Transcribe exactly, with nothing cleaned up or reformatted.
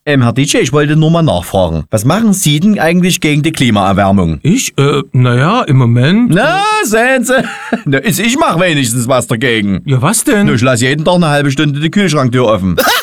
Ähm, Herr D J, ich wollte nur mal nachfragen. Was machen Sie denn eigentlich gegen die Klimaerwärmung? Ich, äh, naja, im Moment... Na, sehen Sie. Na, ich mach wenigstens was dagegen. Ja, was denn? Na, ich lasse jeden Tag eine halbe Stunde die Kühlschranktür offen.